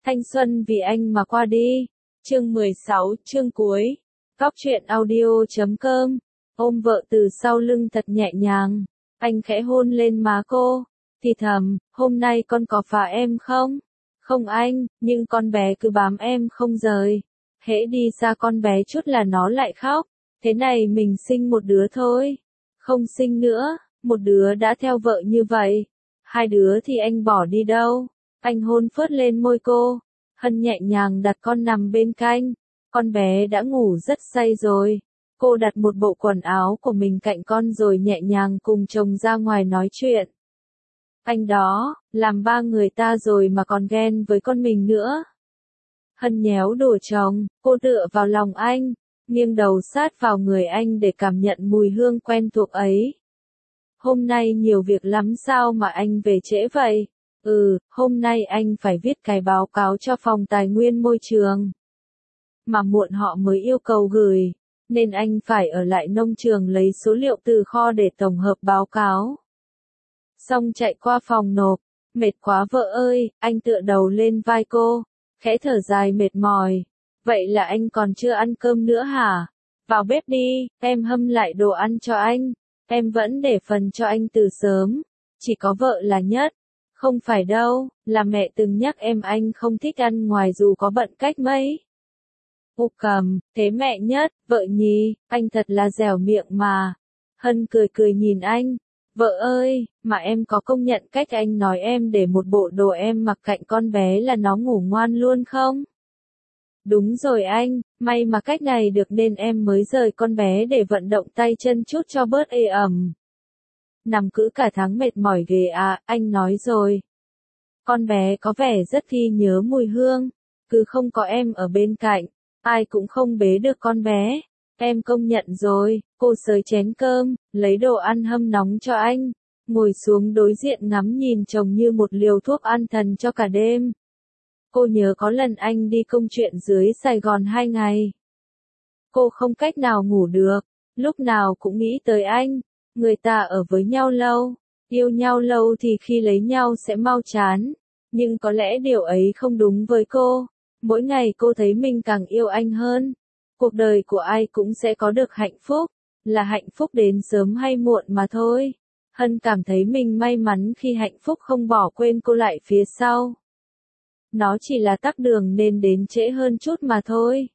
Thanh xuân vì anh mà qua đi. Chương 16, chương cuối. Góc truyện audio.com. Ôm vợ từ sau lưng thật nhẹ nhàng. Anh khẽ hôn lên má cô. Thì thầm, hôm nay con có phá em không? Không anh, nhưng con bé cứ bám em không rời. Hễ đi xa con bé chút là nó lại khóc. Thế này mình sinh một đứa thôi. Không sinh nữa, một đứa đã theo vợ như vậy. Hai đứa thì anh bỏ đi đâu? Anh hôn phớt lên môi cô. Hân nhẹ nhàng đặt con nằm bên cạnh. Con bé đã ngủ rất say rồi. Cô đặt một bộ quần áo của mình cạnh con rồi nhẹ nhàng cùng chồng ra ngoài nói chuyện. Anh đó, làm ba người ta rồi mà còn ghen với con mình nữa. Hân nhéo đùa chồng, cô tựa vào lòng anh, nghiêng đầu sát vào người anh để cảm nhận mùi hương quen thuộc ấy. Hôm nay nhiều việc lắm sao mà anh về trễ vậy? Hôm nay anh phải viết cái báo cáo cho phòng tài nguyên môi trường. Mà muộn họ mới yêu cầu gửi, nên anh phải ở lại nông trường lấy số liệu từ kho để tổng hợp báo cáo. Xong chạy qua phòng nộp, mệt quá vợ ơi, anh tựa đầu lên vai cô, khẽ thở dài mệt mỏi. Vậy là anh còn chưa ăn cơm nữa hả? Vào bếp đi, em hâm lại đồ ăn cho anh. Em vẫn để phần cho anh từ sớm, chỉ có vợ là nhất. Không phải đâu, là mẹ từng nhắc em anh không thích ăn ngoài dù có bận cách mấy. Cô cầm, thế mẹ nhất, vợ nhì, anh thật là dẻo miệng mà. Hân cười cười nhìn anh. Vợ ơi, mà em có công nhận cách anh nói em để một bộ đồ em mặc cạnh con bé là nó ngủ ngoan luôn không? Đúng rồi anh, may mà cách này được nên em mới rời con bé để vận động tay chân chút cho bớt ê ẩm. Nằm cữ cả tháng mệt mỏi ghê à, anh nói rồi. Con bé có vẻ rất thi nhớ mùi hương, cứ không có em ở bên cạnh, ai cũng không bế được con bé. Em công nhận rồi, cô xới chén cơm, lấy đồ ăn hâm nóng cho anh, ngồi xuống đối diện ngắm nhìn chồng như một liều thuốc an thần cho cả đêm. Cô nhớ có lần anh đi công chuyện dưới Sài Gòn 2 ngày. Cô không cách nào ngủ được, lúc nào cũng nghĩ tới anh. Người ta ở với nhau lâu, yêu nhau lâu thì khi lấy nhau sẽ mau chán. Nhưng có lẽ điều ấy không đúng với cô. Mỗi ngày cô thấy mình càng yêu anh hơn. Cuộc đời của ai cũng sẽ có được hạnh phúc, là hạnh phúc đến sớm hay muộn mà thôi. Hân cảm thấy mình may mắn khi hạnh phúc không bỏ quên cô lại phía sau. Nó chỉ là tắc đường nên đến trễ hơn chút mà thôi.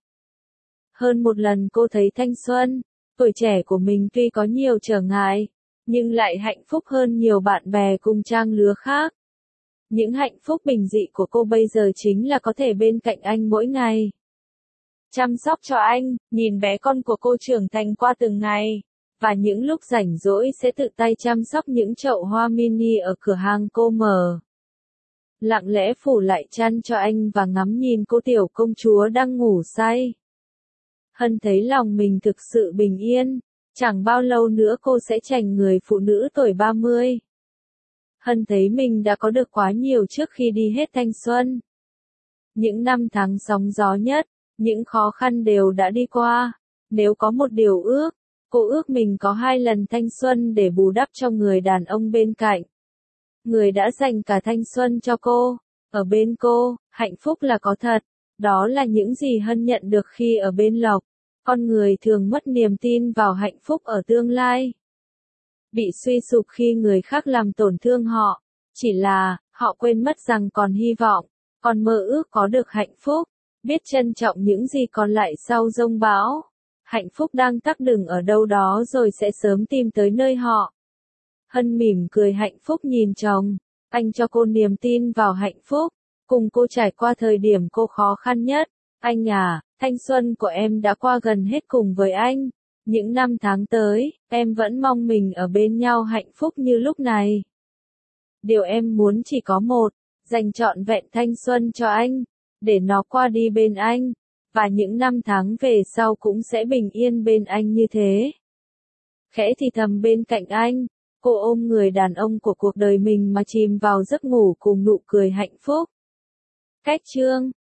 Hơn một lần cô thấy thanh xuân, tuổi trẻ của mình tuy có nhiều trở ngại, nhưng lại hạnh phúc hơn nhiều bạn bè cùng trang lứa khác. Những hạnh phúc bình dị của cô bây giờ chính là có thể bên cạnh anh mỗi ngày. Chăm sóc cho anh, nhìn bé con của cô trưởng thành qua từng ngày. Và những lúc rảnh rỗi sẽ tự tay chăm sóc những chậu hoa mini ở cửa hàng cô mở. Lặng lẽ phủ lại chăn cho anh và ngắm nhìn cô tiểu công chúa đang ngủ say. Hân thấy lòng mình thực sự bình yên, chẳng bao lâu nữa cô sẽ thành người phụ nữ tuổi 30. Hân thấy mình đã có được quá nhiều trước khi đi hết thanh xuân. Những năm tháng sóng gió nhất, những khó khăn đều đã đi qua. Nếu có một điều ước, cô ước mình có 2 lần thanh xuân để bù đắp cho người đàn ông bên cạnh. Người đã dành cả thanh xuân cho cô, ở bên cô, hạnh phúc là có thật. Đó là những gì Hân nhận được khi ở bên Lộc. Con người thường mất niềm tin vào hạnh phúc ở tương lai. Bị suy sụp khi người khác làm tổn thương họ. Chỉ là, họ quên mất rằng còn hy vọng, còn mơ ước có được hạnh phúc. Biết trân trọng những gì còn lại sau giông bão. Hạnh phúc đang tắc đường ở đâu đó rồi sẽ sớm tìm tới nơi họ. Hân mỉm cười hạnh phúc nhìn chồng. Anh cho cô niềm tin vào hạnh phúc. Cùng cô trải qua thời điểm cô khó khăn nhất. Anh à, thanh xuân của em đã qua gần hết cùng với anh. Những năm tháng tới, em vẫn mong mình ở bên nhau hạnh phúc như lúc này. Điều em muốn chỉ có một, dành trọn vẹn thanh xuân cho anh, để nó qua đi bên anh, và những năm tháng về sau cũng sẽ bình yên bên anh như thế. Khẽ thì thầm bên cạnh anh, cô ôm người đàn ông của cuộc đời mình mà chìm vào giấc ngủ cùng nụ cười hạnh phúc. Cách chương